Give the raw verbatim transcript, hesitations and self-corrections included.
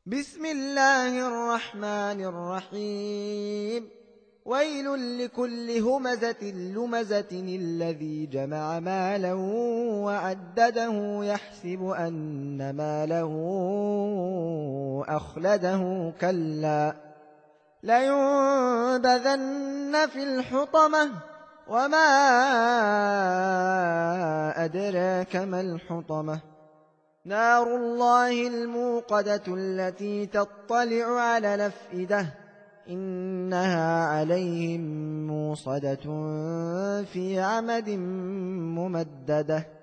بسم الله الرحمن الرحيم ويل لكل همزة لمزة الذي جمع مالا وعدده يحسب أن ماله أخلده كلا لينبذن في الحطمة وما أدراك ما الحطمة نار الله الموقدة التي تطلع على الأفئدة إنها عليهم موصدة في عمد ممددة